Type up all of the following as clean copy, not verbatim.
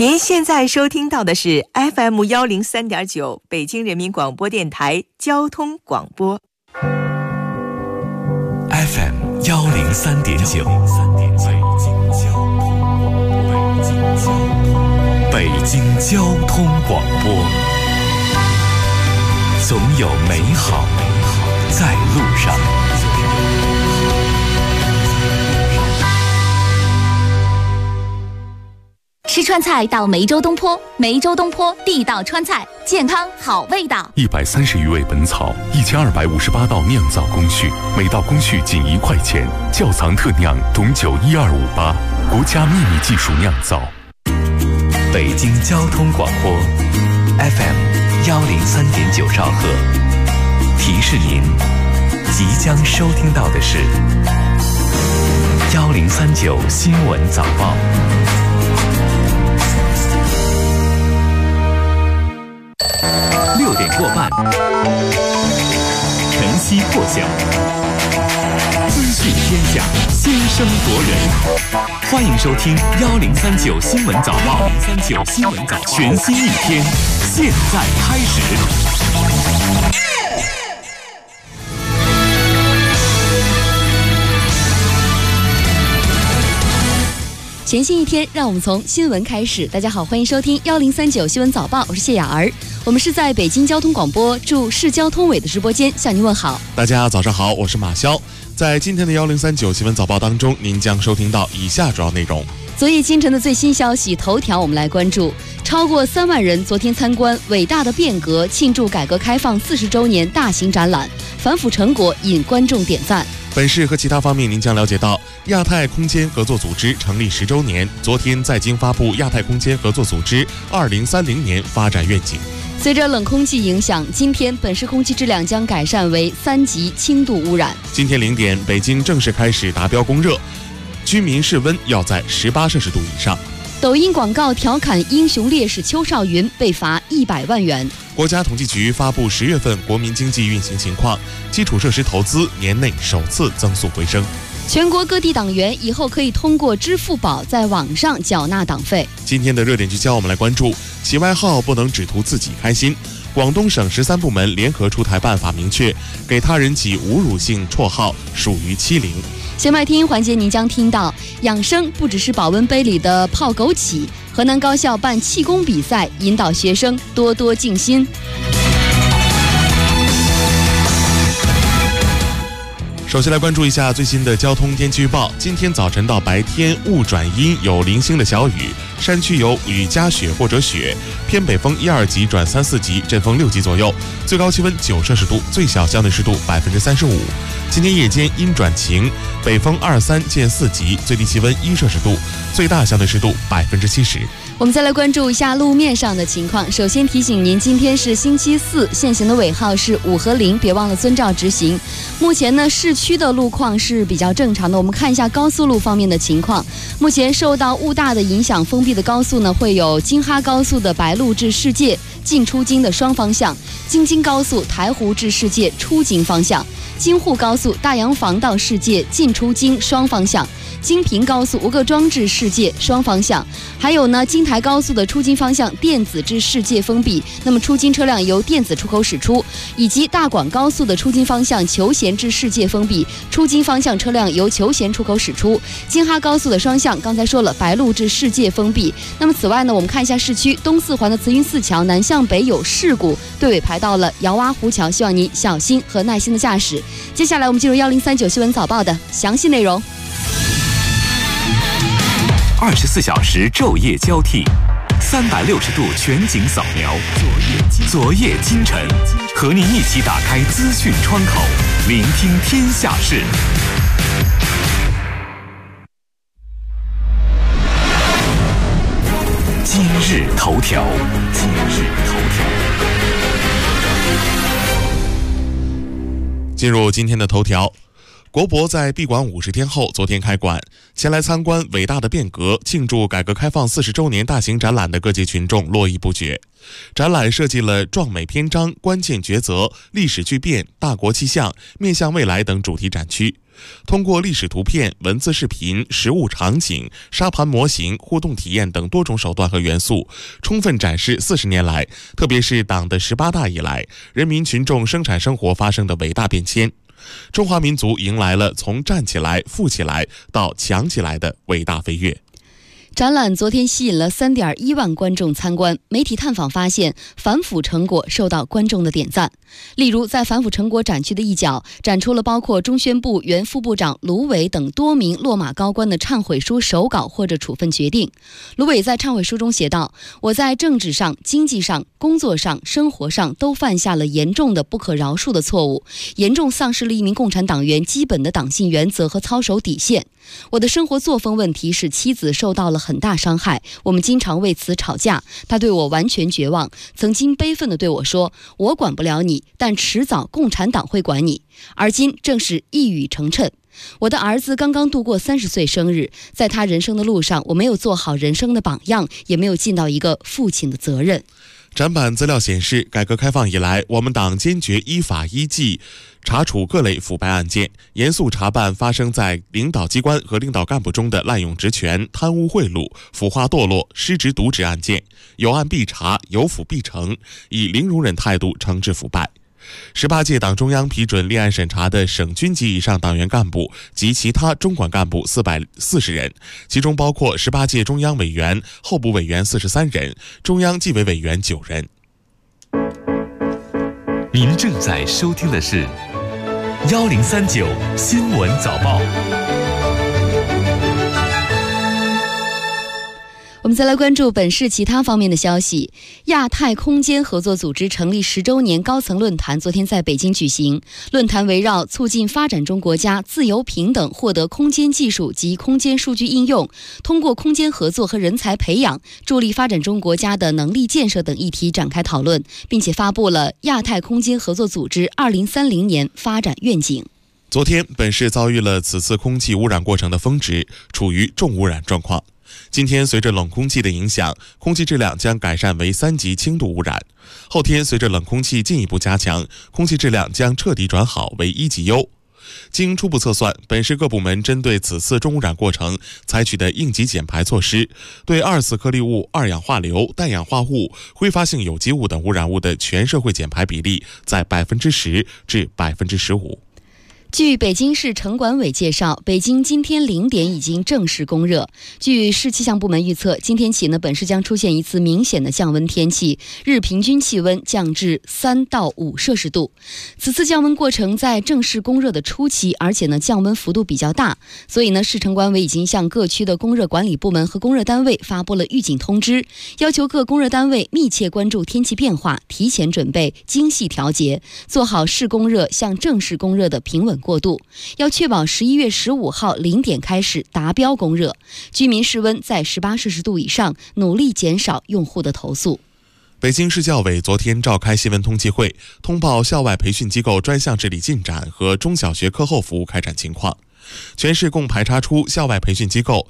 您现在收听到的是 FM103.9 北京人民广播电台交通广播。 FM103.9 北京交通广播，总有美好在路上。 吃川菜到梅州东坡，梅州东坡地道川菜，健康好味道。 130余味本草，1258道酿造工序，每道工序仅1块钱，窖藏特酿董酒12588，国家秘密技术酿造。北京交通广播 FM103.9兆赫，提示您即将收听到的是1039新闻早报。6点过半，晨曦破晓，资讯天下，先声夺人。欢迎收听1039新闻早报，1039新闻早报，全新一天，现在开始。 全新一天，让我们从新闻开始。大家好，欢迎收听1039新闻早报，我是谢雅儿。我们是在北京交通广播驻市交通委的直播间向您问好。 大家早上好，我是马潇。在今天的1039新闻早报当中，您将收听到以下主要内容。 昨夜今晨的最新消息头条，我们来关注：超过3万人昨天参观伟大的变革庆祝改革开放40周年大型展览，反腐成果引观众点赞。 本市和其他方面，您将了解到亚太空间合作组织成立10周年，昨天在京发布亚太空间合作组织2030年发展愿景。 随着冷空气影响，今天本市空气质量将改善为3级轻度污染。 今天0点，北京正式开始达标供热，居民室温要在18摄氏度以上。 抖音广告调侃英雄烈士邱少云被罚100万元。 国家统计局发布10月份国民经济运行情况，基础设施投资年内首次增速回升。 全国各地党员以后可以通过支付宝在网上缴纳党费。 今天的热点聚焦，我们来关注起外号不能只图自己开心。广东省13部门联合出台办法，明确给他人起侮辱性绰号属于欺凌。 先麦听环节，您将听到养生不只是保温杯里的泡枸杞，河南高校办气功比赛，引导学生多多静心。 首先来关注一下最新的交通天气预报。今天早晨到白天雾转阴，有零星的小雨，山区有雨夹雪或者雪，偏北风1、2级转3、4级，阵风6级左右，最高气温9摄氏度，最小相对湿度35%。今天夜间阴转晴，北风2、3见4级，最低气温1摄氏度，最大相对湿度70%。 我们再来关注一下路面上的情况。首先提醒您，今天是星期四，限行的尾号是5和0，别忘了遵照执行。目前呢，市区的路况是比较正常的。我们看一下高速路方面的情况。目前受到雾大的影响，封闭的高速呢会有京哈高速的白鹿至世界进出京的双方向，京津高速台湖至世界出京方向，京沪高速大洋房到世界进出京双方向，京平高速吴各庄至世界双方向，还有呢京台高速的出京方向电子至世界封闭，那么出京车辆由电子出口驶出，以及大广高速的出京方向求贤至世界封闭，出京方向车辆由求贤出口驶出。京哈高速的双向刚才说了，白鹿至世界封闭。那么此外呢，我们看一下市区东四环的慈云寺桥南向北有事故，队尾排到了姚洼湖桥，希望您小心和耐心的驾驶。接下来我们进入1039新闻早报的详细内容。 24小时昼夜交替，360度全景扫描，昨夜今晨，和您一起打开资讯窗口，聆听天下事。今日头条，今日头条。 进入今天的头条。国博在闭馆50天后，昨天开馆。前来参观伟大的变革庆祝改革开放40周年大型展览的各界群众络绎不绝。展览设计了壮美篇章、关键抉择、历史巨变、大国气象、面向未来等主题展区。 通过历史图片、文字视频、实物场景、沙盘模型、互动体验等多种手段和元素，充分展示40年来，特别是党的18大以来，人民群众生产生活发生的伟大变迁。中华民族迎来了从站起来、富起来到强起来的伟大飞跃。 展览昨天吸引了3.1万观众参观，媒体探访发现，反腐成果受到观众的点赞。例如，在反腐成果展区的一角，展出了包括中宣部原副部长卢伟等多名落马高官的忏悔书手稿或者处分决定。卢伟在忏悔书中写道：“我在政治上、经济上、工作上、生活上都犯下了严重的不可饶恕的错误，严重丧失了一名共产党员基本的党性原则和操守底线。我的生活作风问题使妻子受到了很大伤害，我们经常为此吵架，他对我完全绝望，曾经悲愤地对我说，我管不了你，但迟早共产党会管你。而今正是一语成谶。我的儿子刚刚度过30岁生日，在他人生的路上，我没有做好人生的榜样，也没有尽到一个父亲的责任。” 展板资料显示，改革开放以来，我们党坚决依法依纪查处各类腐败案件，严肃查办发生在领导机关和领导干部中的滥用职权、贪污贿赂、腐化堕落、失职渎职案件，有案必查，有腐必惩，以零容忍态度惩治腐败。18届党中央批准立案审查的省军级以上党员干部及其他中管干部440人，其中包括18届中央委员、候补委员43人，中央纪委委员9人。 您正在收听的是1039新闻早报。 我们再来关注本市其他方面的消息。亚太空间合作组织成立10周年高层论坛昨天在北京举行。论坛围绕促进发展中国家自由平等获得空间技术及空间数据应用，通过空间合作和人才培养，助力发展中国家的能力建设等议题展开讨论，并且发布了亚太空间合作组织2030年发展愿景。 昨天，本市遭遇了此次空气污染过程的峰值，处于重污染状况。今天随着冷空气的影响，空气质量将改善为3级轻度污染。后天随着冷空气进一步加强，空气质量将彻底转好为1级优。经初步测算，本市各部门针对此次重污染过程采取的应急减排措施，对2次颗粒物、二氧化硫、氮氧化物、挥发性有机物等污染物的全社会减排比例在10%至15%。 据北京市城管委介绍，北京今天0点已经正式供热。据市气象部门预测，今天起呢，本市将出现一次明显的降温天气，日平均气温降至3到5摄氏度。此次降温过程在正式供热的初期，而且呢降温幅度比较大，所以呢，市城管委已经向各区的供热管理部门和供热单位发布了预警通知，要求各供热单位密切关注天气变化，提前准备，精细调节，做好试供热向正式供热的平稳过渡，要确保11月15号0点开始达标供热，居民室温在18摄氏度以上，努力减少用户的投诉。 北京市教委昨天召开新闻通气会，通报校外培训机构专项治理进展和中小学课后服务开展情况。全市共排查出校外培训机构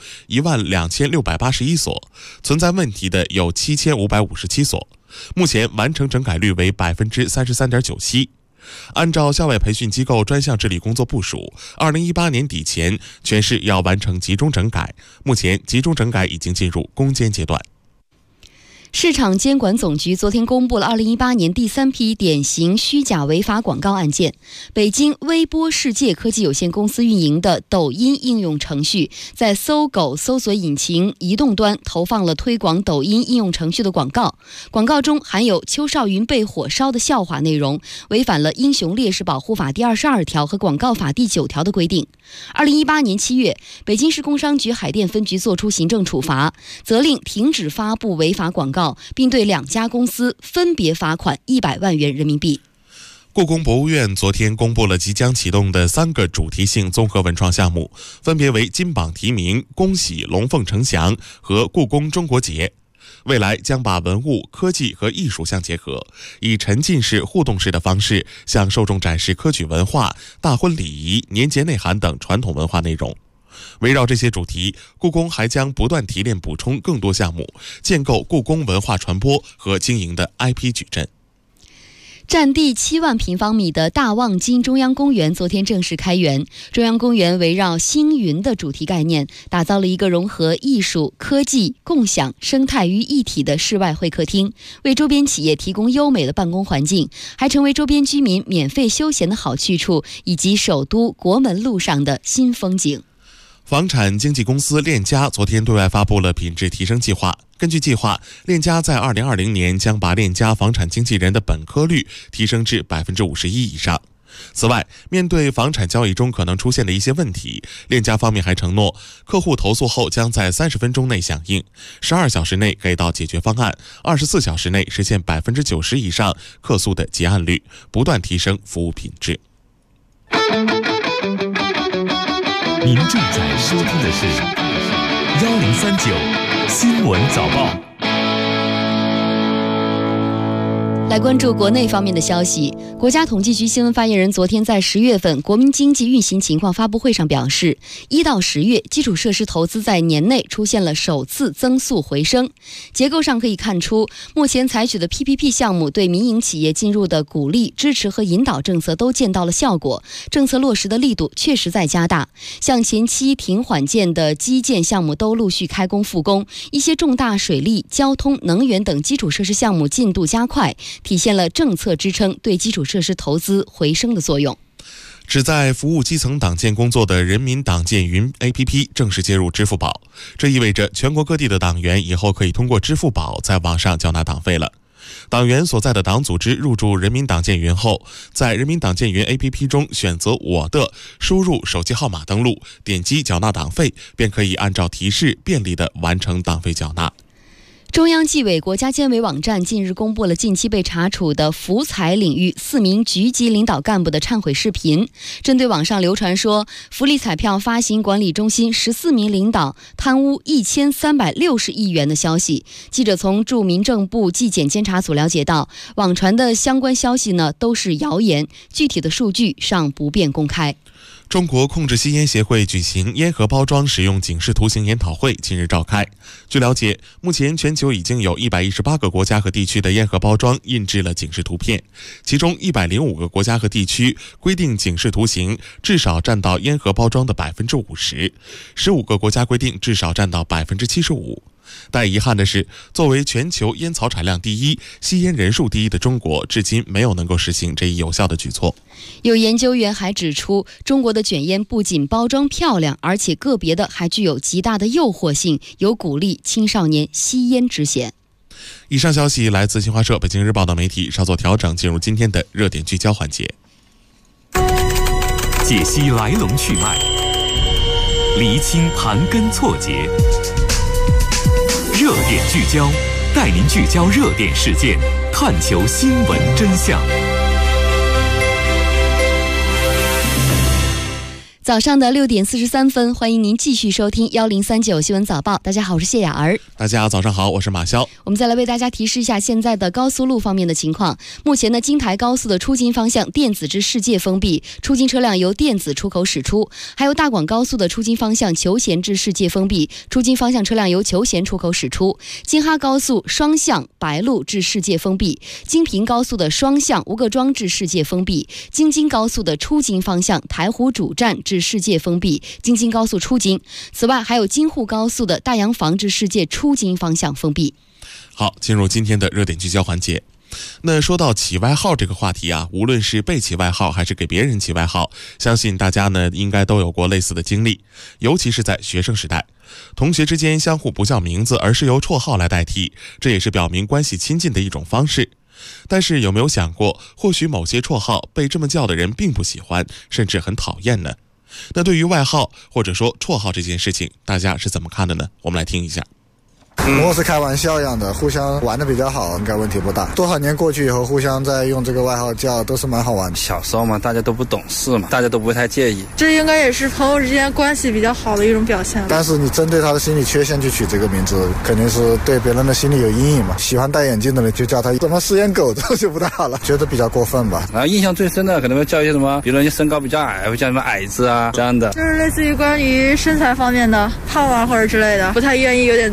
12681所，存在问题的有7557所，目前完成整改率为33.97%。按照校外培训机构专项治理工作部署，2018年底前，全市要完成集中整改。目前，集中整改已经进入攻坚阶段。 市场监管总局昨天公布了2018年第3批典型虚假违法广告案件。北京微波世界科技有限公司运营的抖音应用程序，在搜狗搜索引擎移动端投放了推广抖音应用程序的广告，广告中含有邱少云被火烧的笑话内容，违反了《英雄烈士保护法》第22条和广告法第9条的规定。2018年7月，北京市工商局海淀分局作出行政处罚，责令停止发布违法广告，并对2家公司分别罚款100万元人民币。 故宫博物院昨天公布了即将启动的3个主题性综合文创项目，分别为金榜题名、恭喜龙凤呈祥和故宫中国节。未来将把文物、科技和艺术相结合，以沉浸式、互动式的方式向受众展示科举文化、大婚礼仪、年节内涵等传统文化内容。围绕这些主题，故宫还将不断提炼补充更多项目，建构故宫文化传播和经营的 IP 矩阵。 占地7万平方米的大望京中央公园昨天正式开园。中央公园围绕星云的主题概念，打造了一个融合艺术、科技、共享、生态于一体的室外会客厅，为周边企业提供优美的办公环境，还成为周边居民免费休闲的好去处，以及首都国门路上的新风景。 房产经纪公司链家昨天对外发布了品质提升计划。根据计划，链家在2020年将把链家房产经纪人的本科率提升至51%以上。此外，面对房产交易中可能出现的一些问题，链家方面还承诺，客户投诉后将在30分钟内响应，12小时内给到解决方案，24小时内实现90%以上客诉的结案率，不断提升服务品质。 您正在收听的是1039新闻早报。 来关注国内方面的消息。国家统计局新闻发言人昨天在10月份国民经济运行情况发布会上表示，1到10月基础设施投资在年内出现了首次增速回升。结构上可以看出，目前采取的 PPP 项目对民营企业进入的鼓励、支持和引导政策都见到了效果，政策落实的力度确实在加大。像前期停缓建的基建项目都陆续开工复工，一些重大水利、交通、能源等基础设施项目进度加快，体现了政策支撑对基础设施投资回升的作用。 旨在服务基层党建工作的人民党建云 APP 正式接入支付宝，这意味着全国各地的党员以后可以通过支付宝在网上缴纳党费了。党员所在的党组织入驻人民党建云后，在人民党建云 APP 中选择我的，输入手机号码登录，点击缴纳党费，便可以按照提示便利地完成党费缴纳。 中央纪委国家监委网站近日公布了近期被查处的福彩领域4名局级领导干部的忏悔视频。针对网上流传说福利彩票发行管理中心14名领导贪污1360亿元的消息，记者从驻民政部纪检监察组了解到，网传的相关消息呢都是谣言，具体的数据尚不便公开。 中国控制吸烟协会举行烟盒包装使用警示图形研讨会近日召开。据了解，目前全球已经有118个国家和地区的烟盒包装印制了警示图片，其中105个国家和地区规定警示图形至少占到烟盒包装的50%，15个国家规定至少占到75%。但遗憾的是，作为全球烟草产量第一、吸烟人数第一的中国，至今没有能够实行这一有效的举措。 有研究员还指出，中国的卷烟不仅包装漂亮，而且个别的还具有极大的诱惑性，有鼓励青少年吸烟之嫌。 以上消息来自新华社、北京日报等媒体，稍作调整，进入今天的热点聚焦环节。 解析来龙去脉，厘清盘根错节。热点聚焦，带您聚焦热点事件，探求新闻真相。 早上的6点43分，欢迎您继续收听1039新闻早报。大家好，我是谢雅儿。 大家早上好，我是马潇。 我们再来为大家提示一下现在的高速路方面的情况。目前呢，京台高速的出京方向电子至世界封闭，出京车辆由电子出口驶出；还有大广高速的出京方向求贤至世界封闭，出京方向车辆由求贤出口驶出；京哈高速双向白鹿至世界封闭，京平高速的双向吴各庄至世界封闭，京津高速的出京方向台湖主站至世界封闭，京津高速出京。此外，还有京沪高速的大洋房至世界出京方向封闭。 好，进入今天的热点聚焦环节。那说到起外号这个话题啊，无论是被起外号还是给别人起外号，相信大家呢应该都有过类似的经历，尤其是在学生时代，同学之间相互不叫名字，而是由绰号来代替，这也是表明关系亲近的一种方式。但是有没有想过，或许某些绰号被这么叫的人并不喜欢，甚至很讨厌呢？那对于外号或者说绰号这件事情，大家是怎么看的呢？我们来听一下。 我是开玩笑一样的，互相玩的比较好，应该问题不大。多少年过去以后，互相在用这个外号叫，都是蛮好玩的。 小时候嘛，大家都不懂事嘛，大家都不太介意。 这应该也是朋友之间关系比较好的一种表现。 但是你针对他的心理缺陷去取这个名字，肯定是对别人的心理有阴影嘛。喜欢戴眼镜的人就叫他什么四眼狗，这就不大好了，觉得比较过分吧。 然后印象最深的可能会叫一些什么，比如人家身高比较矮，会叫什么矮子啊这样的。 就是类似于关于身材方面的胖啊或者之类的，不太愿意有点自身的一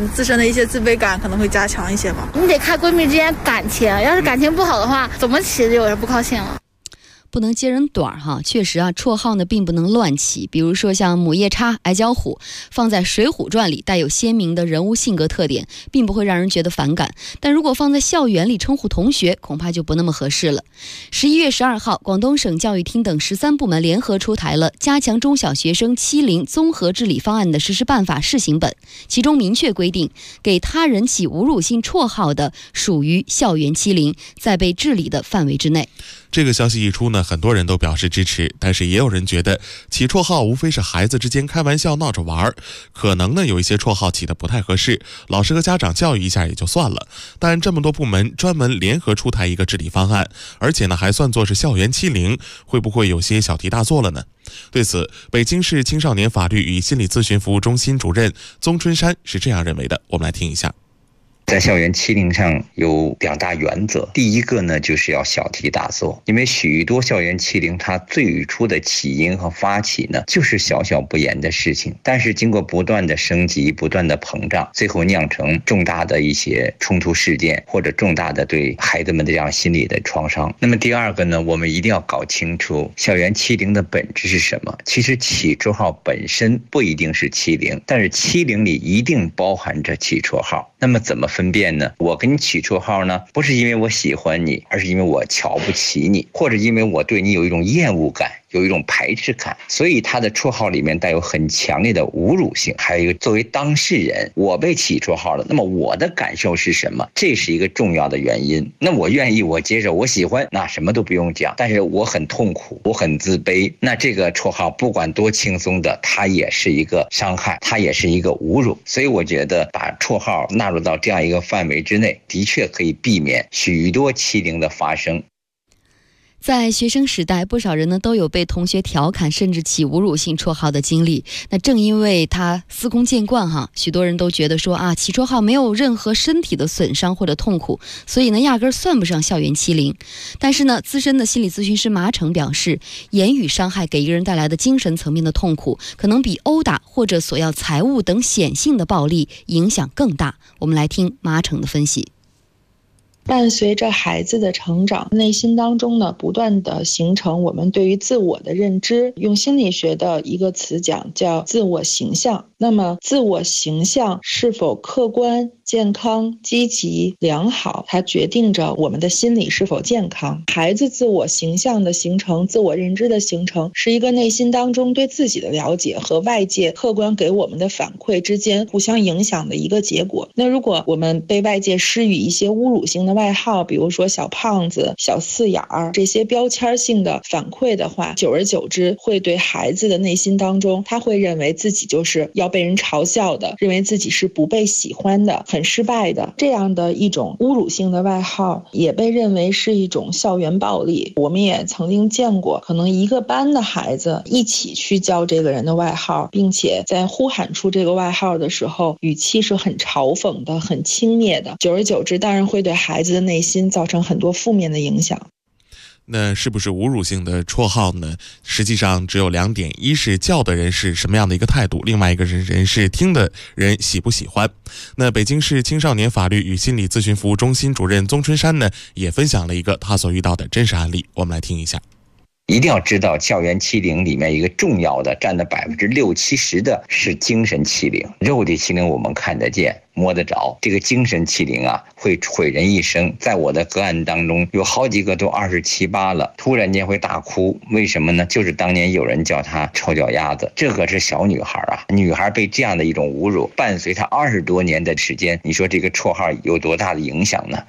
一些自卑感可能会加强一些吧。 你得看闺蜜之间感情，要是感情不好的话，怎么起就有人不高兴了。 不能揭人短哈，确实啊，绰号呢并不能乱起。比如说像母夜叉、矮脚虎，放在《水浒传》里带有鲜明的人物性格特点，并不会让人觉得反感。但如果放在校园里称呼同学，恐怕就不那么合适了。11月12号，广东省教育厅等13部门联合出台了加强中小学生欺凌综合治理方案的实施办法试行本，其中明确规定，给他人起侮辱性绰号的属于校园欺凌，在被治理的范围之内。 这个消息一出呢，很多人都表示支持，但是也有人觉得起绰号无非是孩子之间开玩笑闹着玩，可能呢有一些绰号起得不太合适，老师和家长教育一下也就算了。但这么多部门专门联合出台一个治理方案，而且呢还算作是校园欺凌，会不会有些小题大做了呢？对此，北京市青少年法律与心理咨询服务中心主任宗春山是这样认为的，我们来听一下。 在校园欺凌上有2大原则，第一个呢就是要小题大做，因为许多校园欺凌它最初的起因和发起呢就是小小不言的事情，但是经过不断的升级、不断的膨胀，最后酿成重大的一些冲突事件，或者重大的对孩子们的这样心理的创伤。那么第二个呢，我们一定要搞清楚校园欺凌的本质是什么。其实起绰号本身不一定是欺凌，但是欺凌里一定包含着起绰号。那么怎么分辨呢？我给你起绰号呢，不是因为我喜欢你，而是因为我瞧不起你，或者因为我对你有一种厌恶感，有一种排斥感，所以他的绰号里面带有很强烈的侮辱性。还有一个，作为当事人，我被起绰号了，那么我的感受是什么？这是一个重要的原因。那我愿意，我接受，我喜欢，那什么都不用讲。但是我很痛苦，我很自卑，那这个绰号不管多轻松的，它也是一个伤害，它也是一个侮辱。所以我觉得把绰号纳入到这样一个范围之内，的确可以避免许多欺凌的发生。 在学生时代，不少人呢都有被同学调侃甚至起侮辱性绰号的经历。那正因为他司空见惯哈，许多人都觉得说啊，起绰号没有任何身体的损伤或者痛苦，所以呢压根儿算不上校园欺凌。但是呢，资深的心理咨询师马成表示，言语伤害给一个人带来的精神层面的痛苦，可能比殴打或者索要财物等显性的暴力影响更大。我们来听马成的分析。 伴随着孩子的成长，内心当中呢不断的形成我们对于自我的认知，用心理学的一个词讲叫自我形象。那么自我形象是否客观、健康、积极、良好，它决定着我们的心理是否健康。孩子自我形象的形成、自我认知的形成，是一个内心当中对自己的了解和外界客观给我们的反馈之间互相影响的一个结果。那如果我们被外界施予一些侮辱性的外号，比如说小胖子、小四眼儿这些标签性的反馈的话，久而久之会对孩子的内心当中，他会认为自己就是要被人嘲笑的，认为自己是不被喜欢的，很失败的。这样的一种侮辱性的外号也被认为是一种校园暴力。我们也曾经见过，可能一个班的孩子一起去叫这个人的外号，并且在呼喊出这个外号的时候，语气是很嘲讽的、很轻蔑的。久而久之，当然会对孩子的内心造成很多负面的影响。 那是不是侮辱性的绰号呢？实际上只有2点，一是叫的人是什么样的一个态度，另外一个人是听的人喜不喜欢。那北京市青少年法律与心理咨询服务中心主任宗春山呢，也分享了一个他所遇到的真实案例，我们来听一下。 一定要知道，校园欺凌里面一个重要的占了60-70%的是精神欺凌。肉体欺凌我们看得见摸得着，这个精神欺凌啊会毁人一生。在我的个案当中，有好几个都27、8了，突然间会大哭，为什么呢？就是当年有人叫她臭脚丫子，这可是小女孩啊，女孩被这样的一种侮辱，伴随她20多年的时间，你说这个绰号有多大的影响呢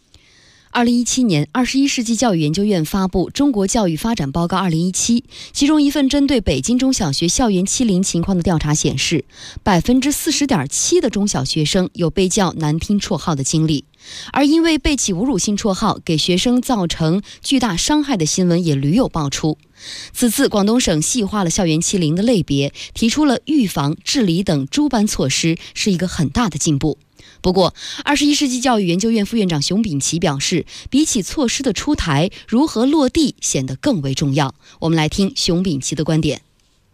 ？2017年，21世纪教育研究院发布《中国教育发展报告2017》，其中一份针对北京中小学校园欺凌情况的调查显示，40.7%的中小学生有被叫难听绰号的经历，而因为被起侮辱性绰号给学生造成巨大伤害的新闻也屡有爆出。此次广东省细化了校园欺凌的类别，提出了预防、治理等诸般措施，是一个很大的进步。不过21世纪教育研究院副院长熊秉琦表示，比起措施的出台，如何落地显得更为重要。我们来听熊秉琦的观点。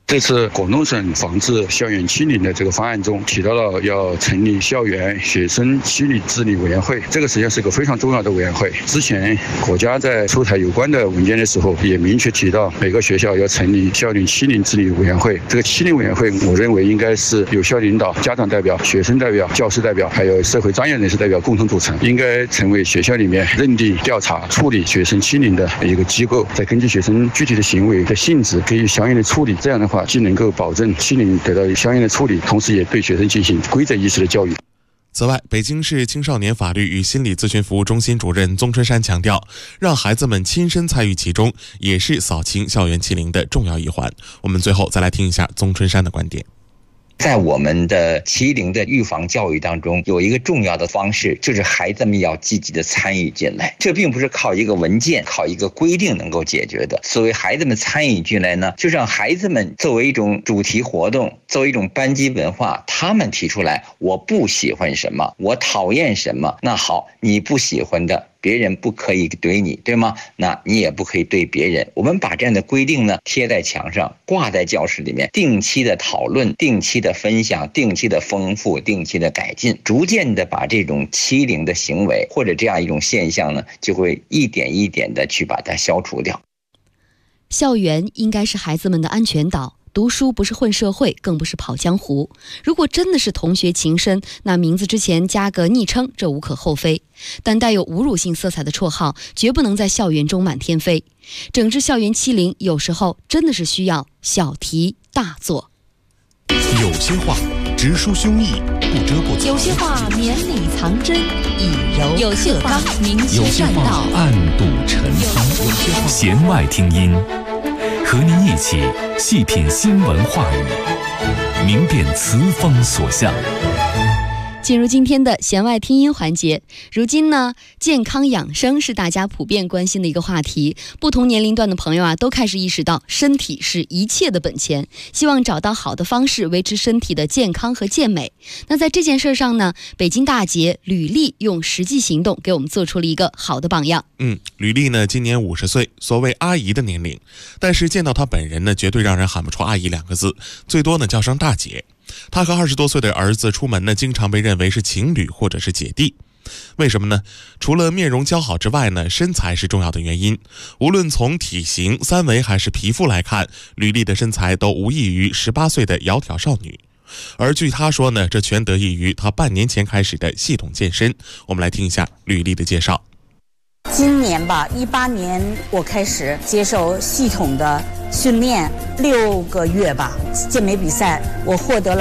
这次广东省防治校园欺凌的这个方案中提到了要成立校园学生欺凌治理委员会，这个实际上是个非常重要的委员会。之前国家在出台有关的文件的时候，也明确提到每个学校要成立校园欺凌治理委员会。这个欺凌委员会，我认为应该是有校领导、家长代表、学生代表、教师代表，还有社会专业人士代表共同组成，应该成为学校里面认定、调查、处理学生欺凌的一个机构，再根据学生具体的行为的性质给予相应的处理。这样的话，既能够保证欺凌得到相应的处理，同时也对学生进行规则意识的教育。 此外，北京市青少年法律与心理咨询服务中心主任宗春山强调，让孩子们亲身参与其中，也是扫清校园欺凌的重要一环。我们最后再来听一下宗春山的观点。 在我们的欺凌的预防教育当中，有一个重要的方式，就是孩子们要积极的参与进来。这并不是靠一个文件、靠一个规定能够解决的。所谓孩子们参与进来呢，就让孩子们作为一种主题活动，作为一种班级文化，他们提出来我不喜欢什么，我讨厌什么。那好，你不喜欢的，别人不可以怼你，对吗？那你也不可以对别人。我们把这样的规定呢贴在墙上，挂在教室里面，定期的讨论，定期的分享，定期的丰富，定期的改进，逐渐的把这种欺凌的行为或者这样一种现象呢，就会一点一点的去把它消除掉。 校园应该是孩子们的安全岛。读书不是混社会，更不是跑江湖。如果真的是同学情深，那名字之前加个昵称，这无可厚非。但带有侮辱性色彩的绰号，绝不能在校园中满天飞。整治校园欺凌，有时候真的是需要小题大做。 有些话直抒胸臆，不遮不藏； 有些话绵里藏针，以柔克刚； 有些话明确善道， 暗度陈仓。弦外听音，和您一起细品新闻话语，明辨词风所向。 进入今天的弦外听音环节。如今呢，健康养生是大家普遍关心的一个话题。不同年龄段的朋友啊，都开始意识到身体是一切的本钱，希望找到好的方式维持身体的健康和健美。那在这件事上呢，北京大姐吕丽用实际行动给我们做出了一个好的榜样。 吕丽呢今年50岁，所谓阿姨的年龄，但是见到她本人呢，绝对让人喊不出阿姨2个字，最多呢叫声大姐。她和20多岁的儿子出门呢，经常被认为是情侣或者是姐弟。为什么呢？除了面容姣好之外呢，身材是重要的原因。无论从体型、三围还是皮肤来看，吕丽的身材都无异于18岁的窈窕少女。而据她说呢，这全得益于她半年前开始的系统健身。我们来听一下吕丽的介绍。 今年吧，18年我开始接受系统的训练，6个月吧，健美比赛我获得了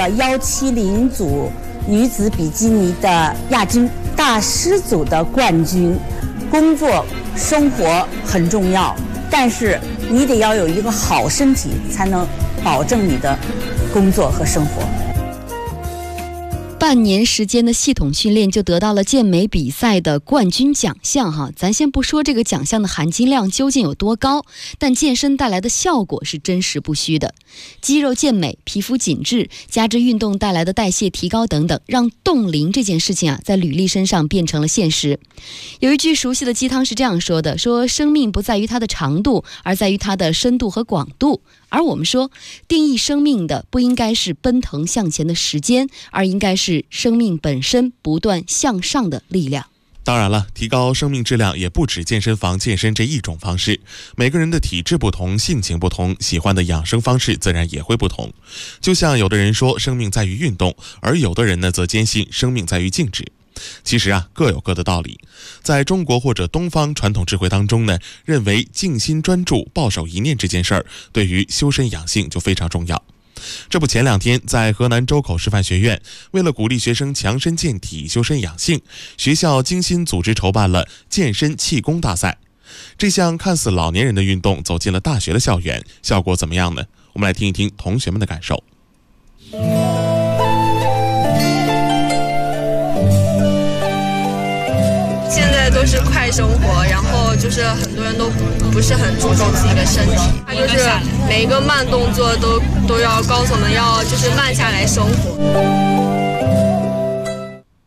170组女子比基尼的亚军，大师组的冠军。工作生活很重要，但是你得要有一个好身体，才能保证你的工作和生活。 半年时间的系统训练就得到了健美比赛的冠军奖项哈。咱先不说这个奖项的含金量究竟有多高，但健身带来的效果是真实不虚的。肌肉健美、皮肤紧致，加之运动带来的代谢提高等等，让冻龄这件事情啊，在吕丽身上变成了现实。有一句熟悉的鸡汤是这样说的，说生命不在于它的长度，而在于它的深度和广度。而我们说，定义生命的不应该是奔腾向前的时间，而应该是生命本身不断向上的力量。 当然了，提高生命质量也不止健身房健身这一种方式，每个人的体质不同，性情不同，喜欢的养生方式自然也会不同。就像有的人说生命在于运动，而有的人呢则坚信生命在于静止。其实啊，各有各的道理。在中国或者东方传统智慧当中呢，认为静心专注、抱守一念这件事儿，对于修身养性就非常重要。这不，前2天在河南周口师范学院，为了鼓励学生强身健体、修身养性，学校精心组织筹办了健身气功大赛。这项看似老年人的运动走进了大学的校园，效果怎么样呢？我们来听一听同学们的感受。 现在都是快生活，然后就是很多人都不是很注重自己的身体，就是每一个慢动作都要告诉我们要就是慢下来生活。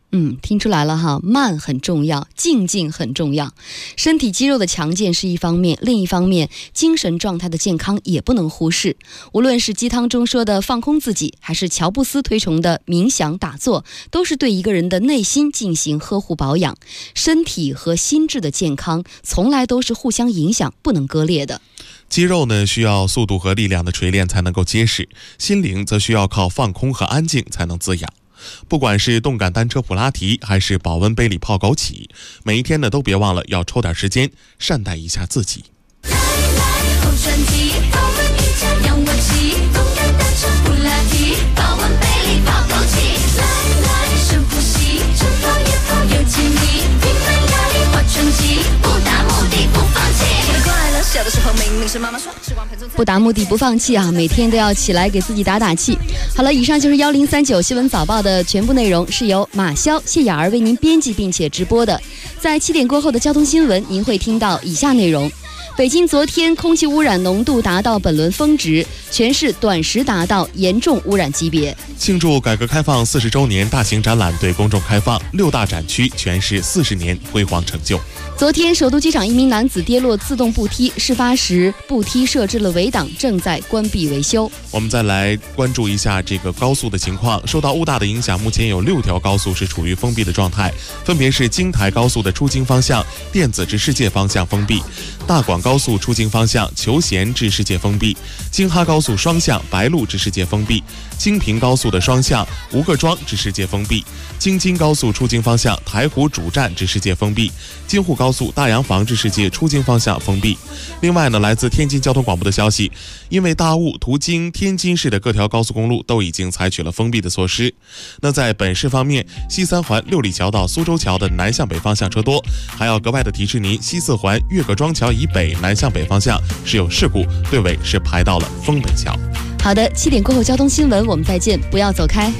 听出来了哈，慢很重要，静静很重要。身体肌肉的强健是一方面，另一方面，精神状态的健康也不能忽视。无论是鸡汤中说的放空自己，还是乔布斯推崇的冥想打坐，都是对一个人的内心进行呵护保养。身体和心智的健康，从来都是互相影响，不能割裂的。 肌肉呢需要速度和力量的锤炼才能够结实，心灵则需要靠放空和安静才能滋养。不管是动感单车普拉提，还是保温杯里泡枸杞，每一天呢都别忘了要抽点时间善待一下自己。 后转机，保温一加仰卧起，动感单车普拉提，保温杯里泡枸杞，来深呼吸，晨跑夜跑有精力，平衡压力划拳击，不达目的不放弃。快乐小的时候明明是妈妈说， 不达目的不放弃啊，每天都要起来给自己打打气。好了，以上就是1039新闻早报的全部内容，是由马潇、谢雅儿为您编辑并且直播的。在7点过后的交通新闻，您会听到以下内容：北京昨天空气污染浓度达到本轮峰值，全市短时达到严重污染级别。 庆祝改革开放40周年大型展览对公众开放，6大展区诠释40年辉煌成就。 昨天，首都机场一名男子跌落自动步梯，事发时步梯设置了围挡，正在关闭维修。 我们再来关注一下这个高速的情况。受到雾大的影响，目前有6条高速是处于封闭的状态，分别是京台高速的出京方向电子至世界方向封闭，大广高速出京方向求贤至世界封闭，京哈高速双向白鹿至世界封闭，京平高速的双向吴各庄至世界封闭，京津高速出京方向台湖主站至世界封闭，京沪高速大洋房至世界出京方向封闭。另外呢，来自天津交通广播的消息，因为大雾，途经天津市的各条高速公路都已经采取了封闭的措施。那在本市方面，西三环六里桥到苏州桥的南向北方向车多，还要格外的提示您，西四环岳各庄桥以北南向北方向是有事故，队尾是排到了丰北桥。 好的，7点过后交通新闻，我们再见，不要走开。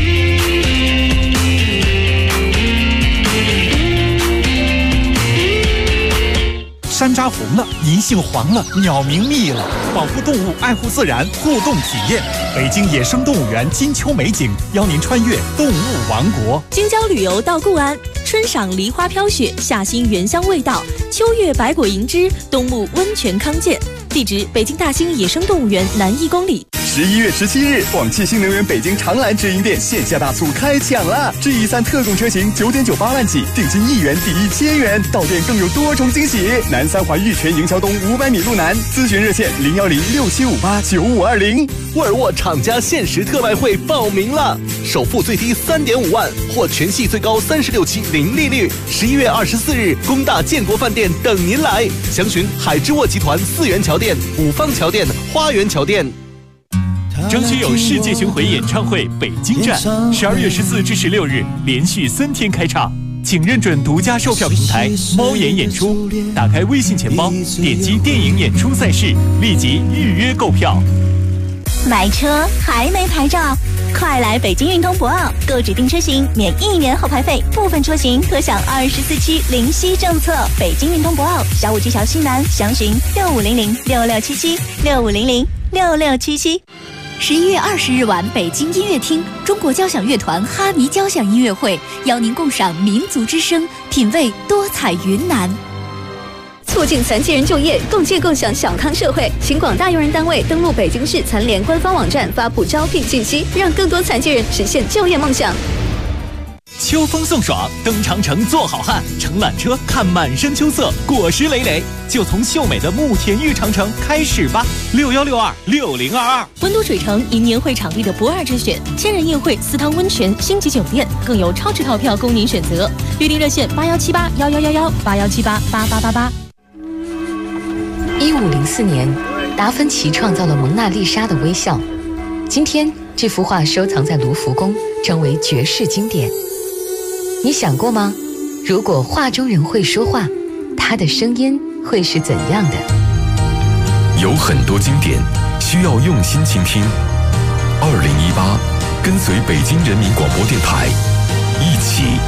山楂红了，银杏黄了，鸟鸣密了，保护动物，爱护自然，互动体验。北京野生动物园金秋美景，邀您穿越动物王国。 京郊旅游到固安，春赏梨花飘雪，夏欣原香味道，秋月百果银枝，冬沐温泉康健。地址：北京大兴野生动物园南1公里。 11月17日，广汽新能源北京长蓝直营店线下大促开抢了 ！G3 特供车型9.98万起，定金1元抵1000元，到店更有多重惊喜。南3环玉泉营销东500米路南，咨询热线01067589520。 沃尔沃厂家限时特卖会报名了，首付最低3.5万，或全系最高36期零利率。11月24日，工大建国饭店等您来，详询海之沃集团4元桥店、五方桥店、花园桥店。 张学友世界巡回演唱会北京站，12月14至16日连续3天开唱，请认准独家售票平台猫眼演出，打开微信钱包，点击电影演出赛事，立即预约购票。 买车还没牌照？快来北京运通博奥，购指定车型免1年后排费，部分车型可享24期零息政策。北京运通博奥，小武技桥西南，详询6500667765006677。 11月20日晚，北京音乐厅，中国交响乐团哈尼交响音乐会邀您共赏民族之声，品味多彩云南。 促进残疾人就业，共建共享小康社会，请广大用人单位登录北京市残联官方网站发布招聘信息，让更多残疾人实现就业梦想。 秋风送爽，登长城做好汉，乘缆车看满山秋色，果实累累，就从秀美的慕田峪长城开始吧。61626022， 温都水城迎年会场地的不二之选，千人宴会、私汤温泉、星级酒店，更有超值套票供您选择。预订热线8178111181788888。 1504年，达芬奇创造了蒙娜丽莎的微笑。今天，这幅画收藏在卢浮宫，成为绝世经典。你想过吗？如果画中人会说话，他的声音会是怎样的？ 有很多经典需要用心倾听。2018，跟随北京人民广播电台，一起